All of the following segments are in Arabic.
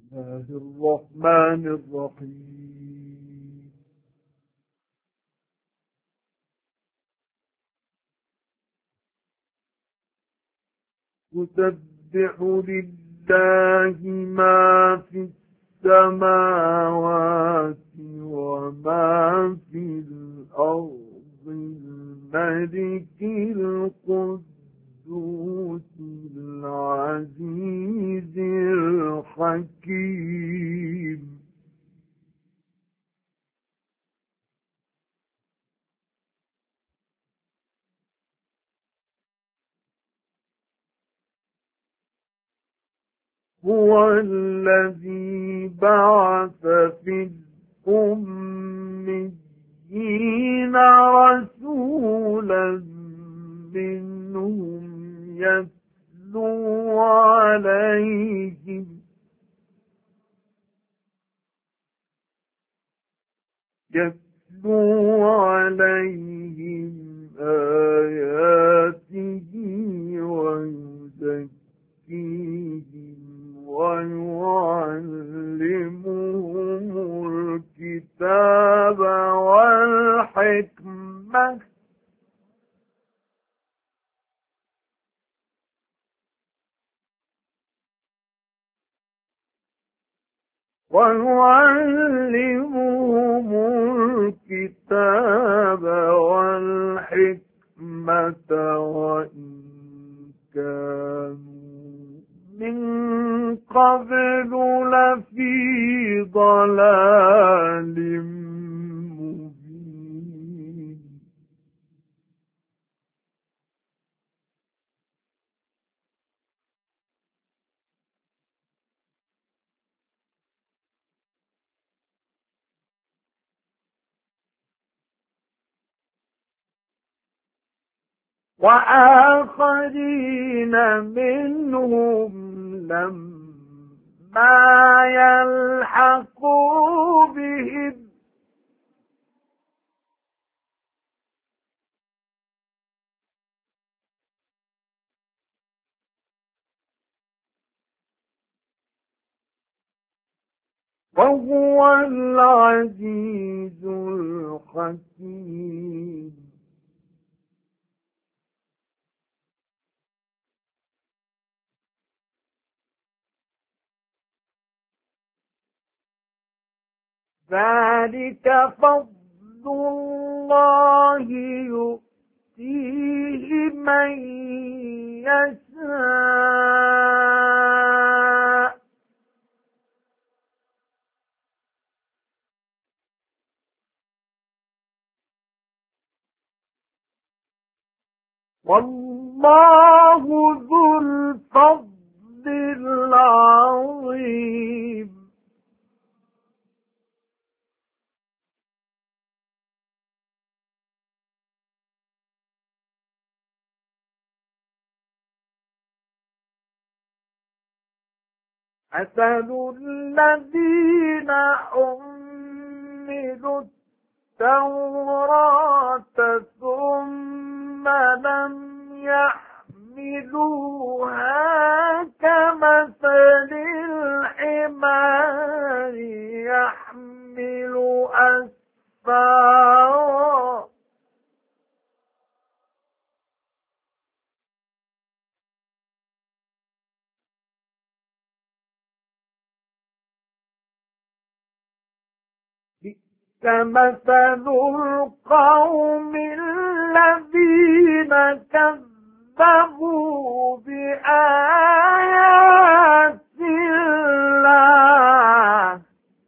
الله الرحمن الرحيم. يسبح لله ما في السماوات وما في الأرض الملك القدوس العزيز الحكيم. هو الذي بعث في الأميين رسولا منهم يتلو عليهم آياته ويزكيهم ويعلمهم الكتاب والحكمة وإن كانوا من قبل لفي ضلال مبين. وآخرين منهم لما يلحقوا بهم وهو العزيز الحكيم. ذلك فضل الله يؤتيه من يشاء والله ذو الفضل العظيم. مثل الذين حملوا التوراة ثم لم يحملوها كمثل الحمار يحمل أسفارا كمثل القوم الذين كذبوا بآيات الله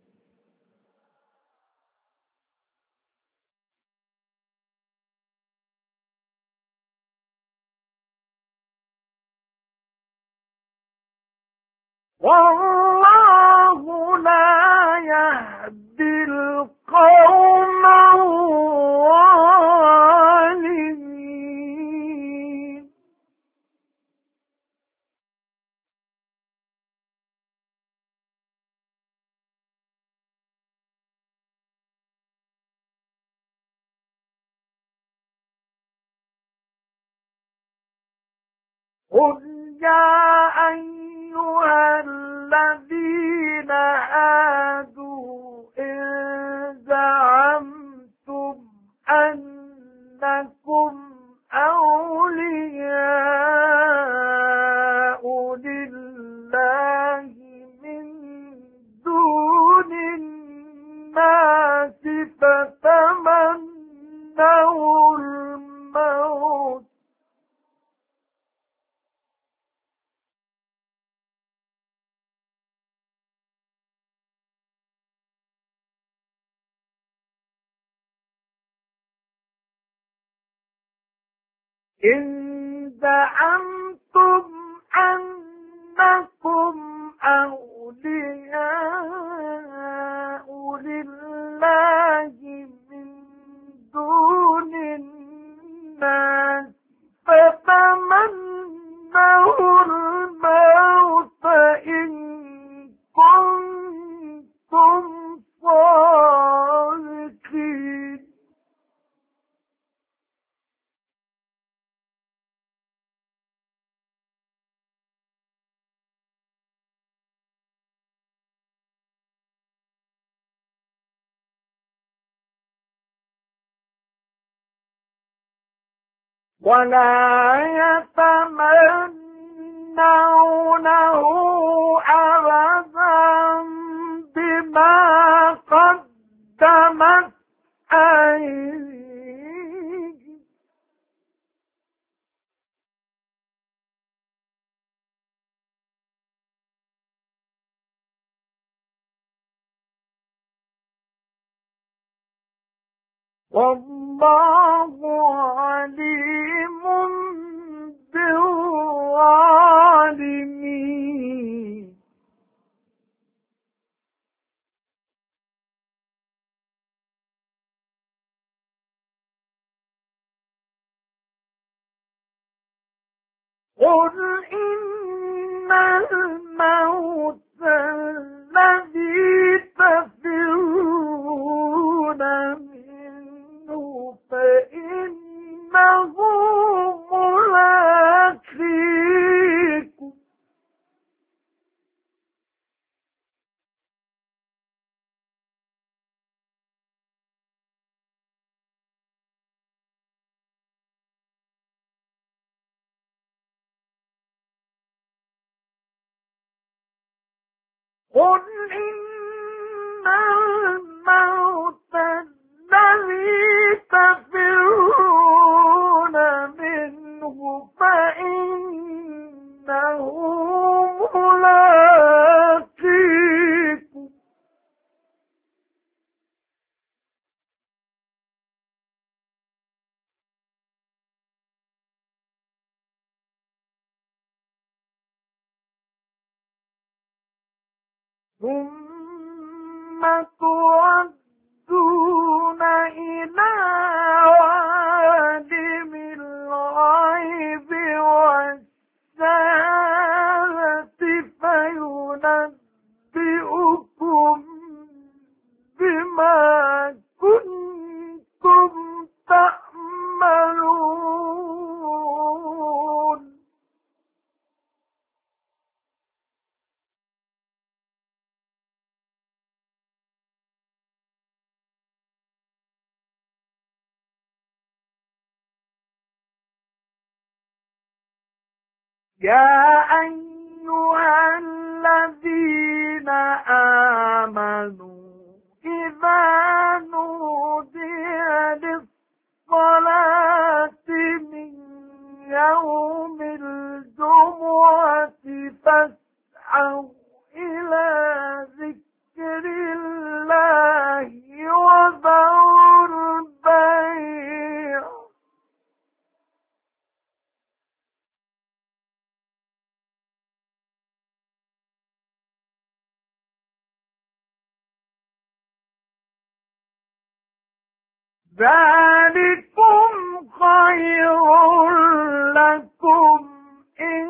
والله لا يهدي القوم الظالمين. قل يا أيها الذين إن زعمتم أنكم أولياء لله من دون الناس فتمنوا الموت إن كنتم صادقين ولا يتمنونه أبدا بما قدمت أيديهم والله عليم بالظالمين قل إن الموت الذي تفرون منه فإنه ملاقيكم قل إن الموت الذي تفرون منه فإنه ملاقيكم ثم تردون إلى عالم الغيب والشهادة فينبئكم بما كنتم تعملون يا أيها الذين آمنوا إذا نودي للصلاة من يوم الجمعة فاسعوا إلى ذكر الله وذروا البيع ذلكم خير لكم إن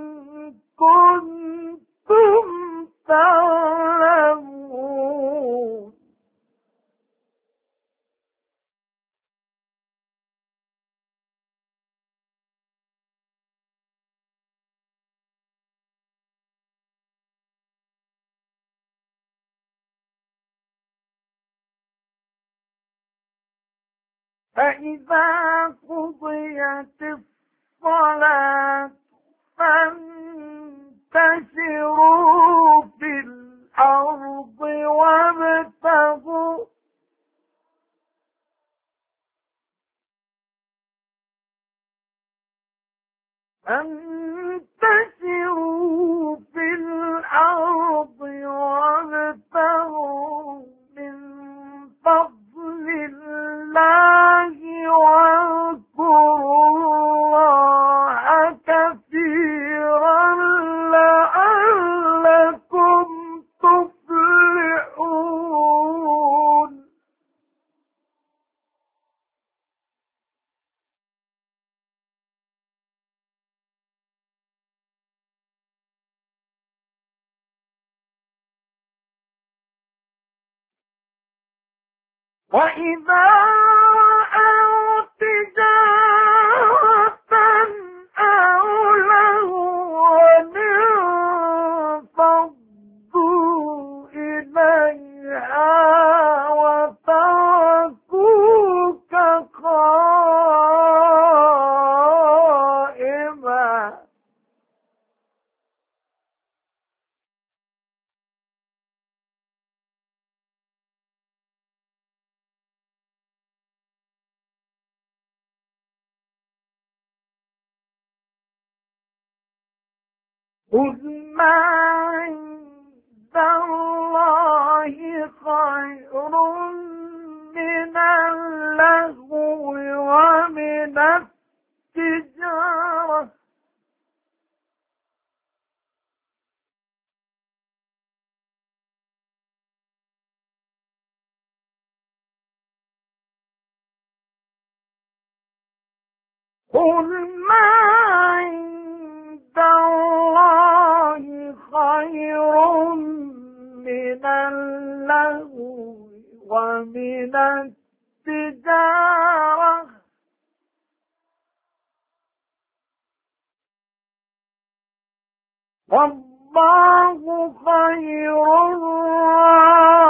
كنتم تعلمون فإذا قضيت الصلاة فانتشروا في الأرض وابتغوا في الأرض وابتغوا من فضل الله واذكروا وإذا رأوا تجارة أو لهوا انفضوا إليها وتركوك قائما. قل ما عند الله خير من اللهو ومن التجارة. قل ما عند الله خير من اللهو ومن التجارة والله خير الرازقين.